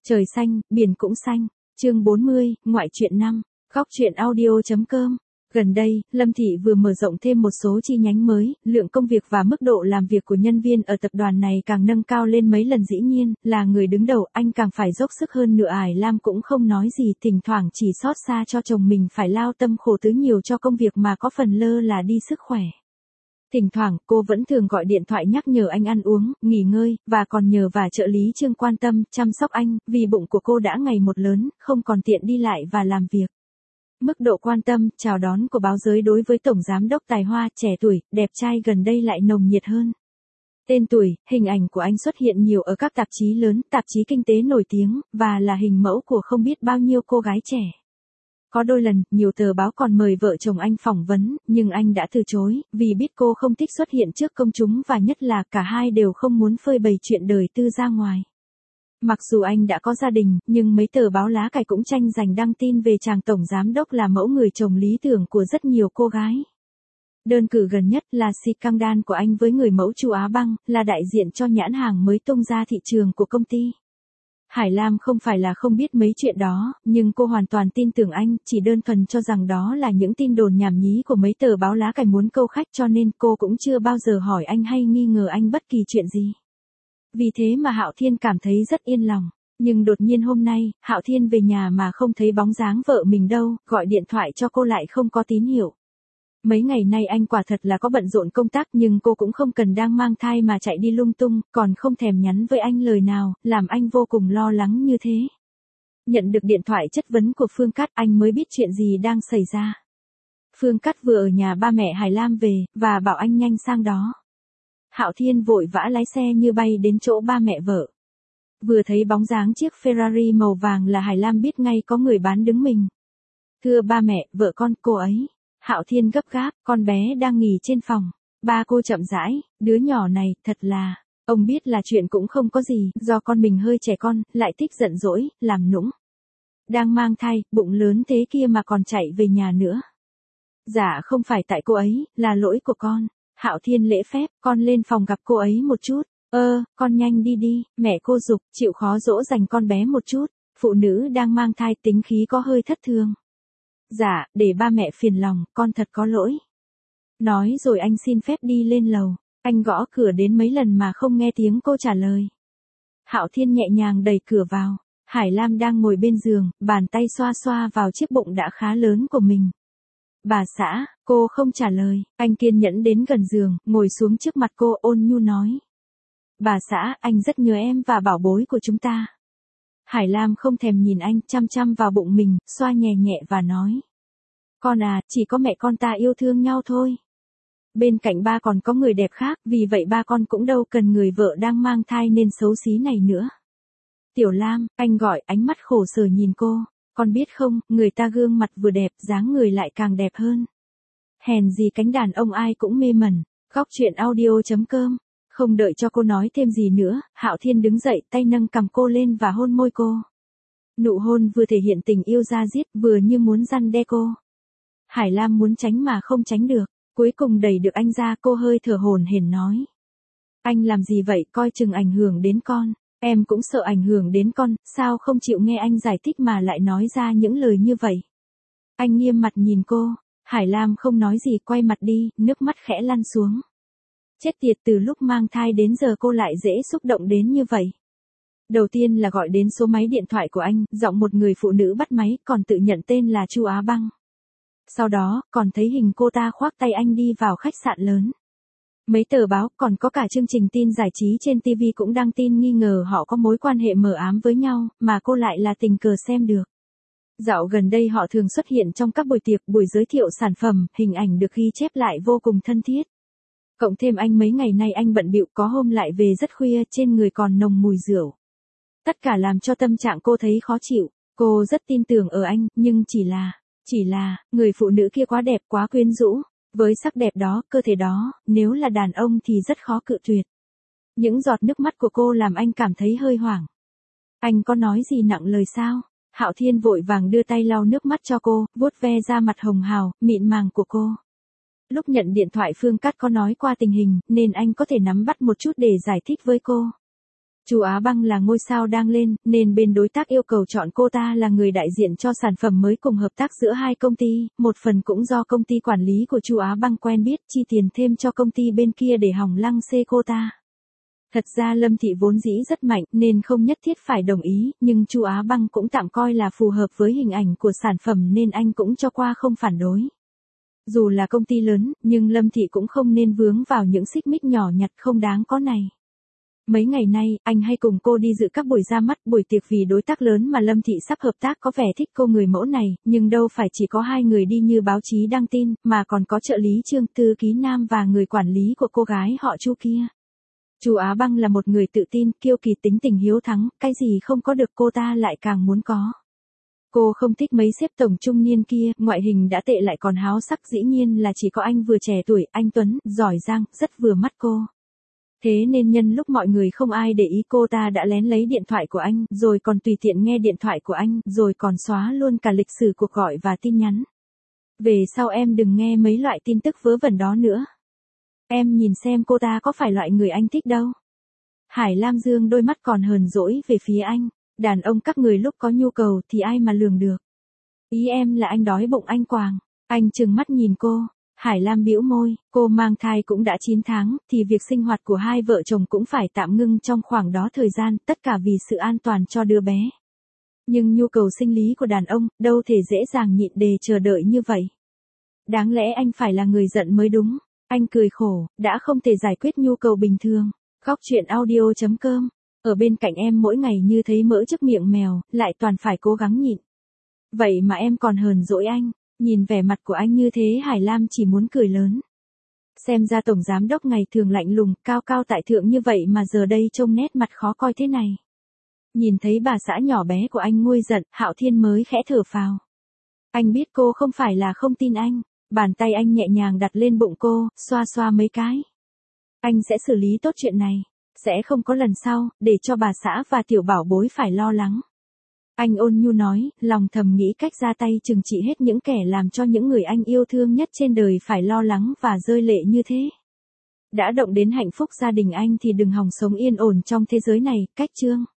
Trời xanh, biển cũng xanh. Chương 40, ngoại truyện 5. Góc truyện audio.com. Gần đây, Lâm Thị vừa mở rộng thêm một số chi nhánh mới, lượng công việc và mức độ làm việc của nhân viên ở tập đoàn này càng nâng cao lên mấy lần, dĩ nhiên, là người đứng đầu, anh càng phải dốc sức hơn nữa. Ải Lam cũng không nói gì, thỉnh thoảng chỉ xót xa cho chồng mình phải lao tâm khổ tứ nhiều cho công việc mà có phần lơ là đi sức khỏe. Thỉnh thoảng, cô vẫn thường gọi điện thoại nhắc nhở anh ăn uống, nghỉ ngơi, và còn nhờ và trợ lý Trương quan tâm, chăm sóc anh, vì bụng của cô đã ngày một lớn, không còn tiện đi lại và làm việc. Mức độ quan tâm, chào đón của báo giới đối với Tổng Giám đốc tài hoa, trẻ tuổi, đẹp trai gần đây lại nồng nhiệt hơn. Tên tuổi, hình ảnh của anh xuất hiện nhiều ở các tạp chí lớn, tạp chí kinh tế nổi tiếng, và là hình mẫu của không biết bao nhiêu cô gái trẻ. Có đôi lần, nhiều tờ báo còn mời vợ chồng anh phỏng vấn, nhưng anh đã từ chối, vì biết cô không thích xuất hiện trước công chúng và nhất là cả hai đều không muốn phơi bày chuyện đời tư ra ngoài. Mặc dù anh đã có gia đình, nhưng mấy tờ báo lá cải cũng tranh giành đăng tin về chàng Tổng Giám đốc là mẫu người chồng lý tưởng của rất nhiều cô gái. Đơn cử gần nhất là scandal của anh với người mẫu Chu Á Băng, là đại diện cho nhãn hàng mới tung ra thị trường của công ty. Hải Lam không phải là không biết mấy chuyện đó, nhưng cô hoàn toàn tin tưởng anh, chỉ đơn thuần cho rằng đó là những tin đồn nhảm nhí của mấy tờ báo lá cải muốn câu khách, cho nên cô cũng chưa bao giờ hỏi anh hay nghi ngờ anh bất kỳ chuyện gì. Vì thế mà Hạo Thiên cảm thấy rất yên lòng. Nhưng đột nhiên hôm nay, Hạo Thiên về nhà mà không thấy bóng dáng vợ mình đâu, gọi điện thoại cho cô lại không có tín hiệu. Mấy ngày nay anh quả thật là có bận rộn công tác, nhưng cô cũng không cần đang mang thai mà chạy đi lung tung, còn không thèm nhắn với anh lời nào, làm anh vô cùng lo lắng như thế. Nhận được điện thoại chất vấn của Phương Cát, anh mới biết chuyện gì đang xảy ra. Phương Cát vừa ở nhà ba mẹ Hải Lam về, và bảo anh nhanh sang đó. Hạo Thiên vội vã lái xe như bay đến chỗ ba mẹ vợ. Vừa thấy bóng dáng chiếc Ferrari màu vàng là Hải Lam biết ngay có người bán đứng mình. Thưa ba mẹ, vợ con, cô ấy. Hạo Thiên gấp gáp, con bé đang nghỉ trên phòng. Ba cô chậm rãi, đứa nhỏ này, thật là, ông biết là chuyện cũng không có gì, do con mình hơi trẻ con, lại thích giận dỗi, làm nũng. Đang mang thai, bụng lớn thế kia mà còn chạy về nhà nữa. Dạ không phải tại cô ấy, là lỗi của con. Hạo Thiên lễ phép, con lên phòng gặp cô ấy một chút. Con nhanh đi đi, mẹ cô giục, chịu khó dỗ dành con bé một chút. Phụ nữ đang mang thai tính khí có hơi thất thường. Dạ, để ba mẹ phiền lòng, con thật có lỗi. Nói rồi anh xin phép đi lên lầu. Anh gõ cửa đến mấy lần mà không nghe tiếng cô trả lời. Hạo Thiên nhẹ nhàng đẩy cửa vào. Hải Lam đang ngồi bên giường, bàn tay xoa xoa vào chiếc bụng đã khá lớn của mình. Bà xã, cô không trả lời. Anh kiên nhẫn đến gần giường, ngồi xuống trước mặt cô, ôn nhu nói. Bà xã, anh rất nhớ em và bảo bối của chúng ta. Hải Lam không thèm nhìn anh, chăm chăm vào bụng mình, xoa nhẹ nhẹ và nói. Con à, chỉ có mẹ con ta yêu thương nhau thôi. Bên cạnh ba còn có người đẹp khác, vì vậy ba con cũng đâu cần người vợ đang mang thai nên xấu xí này nữa. Tiểu Lam, anh gọi, ánh mắt khổ sở nhìn cô. Con biết không, người ta gương mặt vừa đẹp, dáng người lại càng đẹp hơn. Hèn gì cánh đàn ông ai cũng mê mẩn. Góc truyện audio.com. Không đợi cho cô nói thêm gì nữa, Hạo Thiên đứng dậy, tay nâng cằm cô lên và hôn môi cô. Nụ hôn vừa thể hiện tình yêu da diết, vừa như muốn răn đe cô. Hải Lam muốn tránh mà không tránh được, cuối cùng đẩy được anh ra, cô hơi thở hổn hển nói. Anh làm gì vậy, coi chừng ảnh hưởng đến con. Em cũng sợ ảnh hưởng đến con, sao không chịu nghe anh giải thích mà lại nói ra những lời như vậy. Anh nghiêm mặt nhìn cô, Hải Lam không nói gì, quay mặt đi, nước mắt khẽ lăn xuống. Chết tiệt, từ lúc mang thai đến giờ cô lại dễ xúc động đến như vậy. Đầu tiên là gọi đến số máy điện thoại của anh, giọng một người phụ nữ bắt máy, còn tự nhận tên là Chu Á Băng. Sau đó, còn thấy hình cô ta khoác tay anh đi vào khách sạn lớn. Mấy tờ báo, còn có cả chương trình tin giải trí trên TV cũng đăng tin nghi ngờ họ có mối quan hệ mờ ám với nhau, mà cô lại là tình cờ xem được. Dạo gần đây họ thường xuất hiện trong các buổi tiệc, buổi giới thiệu sản phẩm, hình ảnh được ghi chép lại vô cùng thân thiết. Cộng thêm anh mấy ngày nay anh bận bịu, có hôm lại về rất khuya, trên người còn nồng mùi rượu. Tất cả làm cho tâm trạng cô thấy khó chịu. Cô rất tin tưởng ở anh, nhưng chỉ là, người phụ nữ kia quá đẹp, quá quyến rũ. Với sắc đẹp đó, cơ thể đó, nếu là đàn ông thì rất khó cự tuyệt. Những giọt nước mắt của cô làm anh cảm thấy hơi hoảng. Anh có nói gì nặng lời sao? Hạo Thiên vội vàng đưa tay lau nước mắt cho cô, vuốt ve da mặt hồng hào, mịn màng của cô. Lúc nhận điện thoại Phương Cát có nói qua tình hình, nên anh có thể nắm bắt một chút để giải thích với cô. Chu Á Băng là ngôi sao đang lên, nên bên đối tác yêu cầu chọn cô ta là người đại diện cho sản phẩm mới cùng hợp tác giữa hai công ty, một phần cũng do công ty quản lý của Chu Á Băng quen biết chi tiền thêm cho công ty bên kia để hòng lăng xê cô ta. Thật ra Lâm Thị vốn dĩ rất mạnh nên không nhất thiết phải đồng ý, nhưng Chu Á Băng cũng tạm coi là phù hợp với hình ảnh của sản phẩm nên anh cũng cho qua không phản đối. Dù là công ty lớn, nhưng Lâm Thị cũng không nên vướng vào những xích mích nhỏ nhặt không đáng có này. Mấy ngày nay, anh hay cùng cô đi dự các buổi ra mắt, buổi tiệc vì đối tác lớn mà Lâm Thị sắp hợp tác có vẻ thích cô người mẫu này, nhưng đâu phải chỉ có hai người đi như báo chí đăng tin, mà còn có trợ lý Trương Thư ký nam và người quản lý của cô gái họ Chu kia. Chu Á Băng là một người tự tin, kiêu kỳ, tính tình hiếu thắng, cái gì không có được cô ta lại càng muốn có. Cô không thích mấy sếp tổng trung niên kia, ngoại hình đã tệ lại còn háo sắc, dĩ nhiên là chỉ có anh vừa trẻ tuổi, anh Tuấn, giỏi giang, rất vừa mắt cô. Thế nên nhân lúc mọi người không ai để ý cô ta đã lén lấy điện thoại của anh, rồi còn tùy tiện nghe điện thoại của anh, rồi còn xóa luôn cả lịch sử cuộc gọi và tin nhắn. Về sau em đừng nghe mấy loại tin tức vớ vẩn đó nữa. Em nhìn xem cô ta có phải loại người anh thích đâu. Hải Lam dương đôi mắt còn hờn dỗi về phía anh. Đàn ông các người lúc có nhu cầu thì ai mà lường được. Ý em là anh đói bụng anh Quàng. Anh trừng mắt nhìn cô. Hải Lam bĩu môi, cô mang thai cũng đã 9 tháng, thì việc sinh hoạt của hai vợ chồng cũng phải tạm ngưng trong khoảng đó thời gian, tất cả vì sự an toàn cho đứa bé. Nhưng nhu cầu sinh lý của đàn ông, đâu thể dễ dàng nhịn để chờ đợi như vậy. Đáng lẽ anh phải là người giận mới đúng. Anh cười khổ, đã không thể giải quyết nhu cầu bình thường. Góc chuyện audio.com. Ở bên cạnh em mỗi ngày như thấy mỡ trước miệng mèo, lại toàn phải cố gắng nhịn. Vậy mà em còn hờn dỗi anh. Nhìn vẻ mặt của anh như thế Hải Lam chỉ muốn cười lớn. Xem ra tổng giám đốc ngày thường lạnh lùng, cao cao tại thượng như vậy mà giờ đây trông nét mặt khó coi thế này. Nhìn thấy bà xã nhỏ bé của anh nguôi giận, Hạo Thiên mới khẽ thở phào. Anh biết cô không phải là không tin anh. Bàn tay anh nhẹ nhàng đặt lên bụng cô, xoa xoa mấy cái. Anh sẽ xử lý tốt chuyện này. Sẽ không có lần sau, để cho bà xã và tiểu bảo bối phải lo lắng. Anh ôn nhu nói, lòng thầm nghĩ cách ra tay trừng trị hết những kẻ làm cho những người anh yêu thương nhất trên đời phải lo lắng và rơi lệ như thế. Đã động đến hạnh phúc gia đình anh thì đừng hòng sống yên ổn trong thế giới này, cách chương.